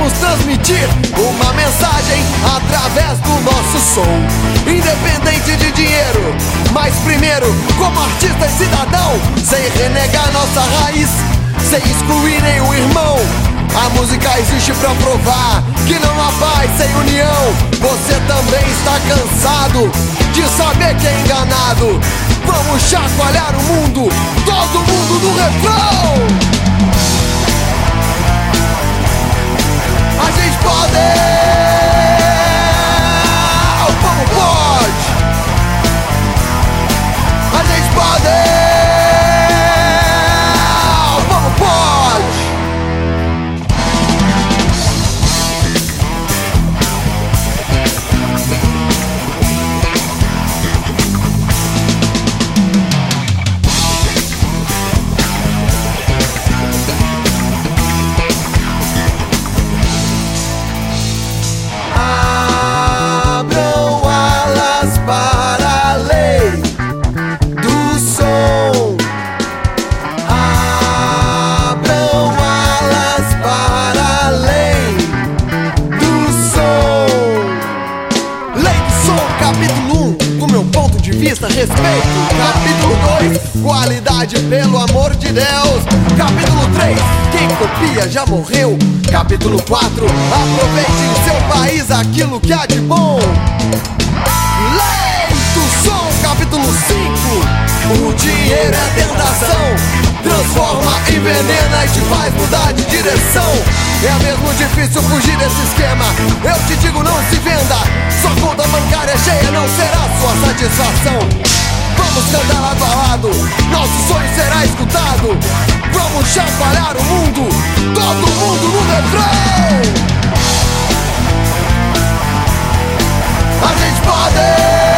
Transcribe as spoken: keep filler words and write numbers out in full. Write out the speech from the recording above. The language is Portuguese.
Vamos transmitir uma mensagem através do nosso som. Independente de dinheiro, mas primeiro como artista e cidadão, sem renegar nossa raiz, sem excluir nenhum irmão. A música existe pra provar que não há paz sem união. Você também está cansado de saber que é enganado. Vamos chacoalhar o mundo, todo mundo no refrão. A gente pode, o povo pode. A gente pode, o povo pode. Para a lei do som, abram alas para a lei do som. Lei do som, capítulo um, do meu ponto de vista, respeito. Capítulo dois, qualidade pelo amor de Deus. Capítulo três, quem copia já morreu. Capítulo quatro, aproveite em seu país aquilo que há de bom. Lei do som, capítulo cinco. O dinheiro é tentação, transforma, envenena e te faz mudar de direção. É mesmo difícil fugir desse esquema. Eu te digo, não se venda. Sua conta bancária cheia não será sua satisfação. Vamos cantar lado a lado, nosso sonho será escutado. Vamos chacoalhar o mundo, todo mundo no refrão. A gente pode.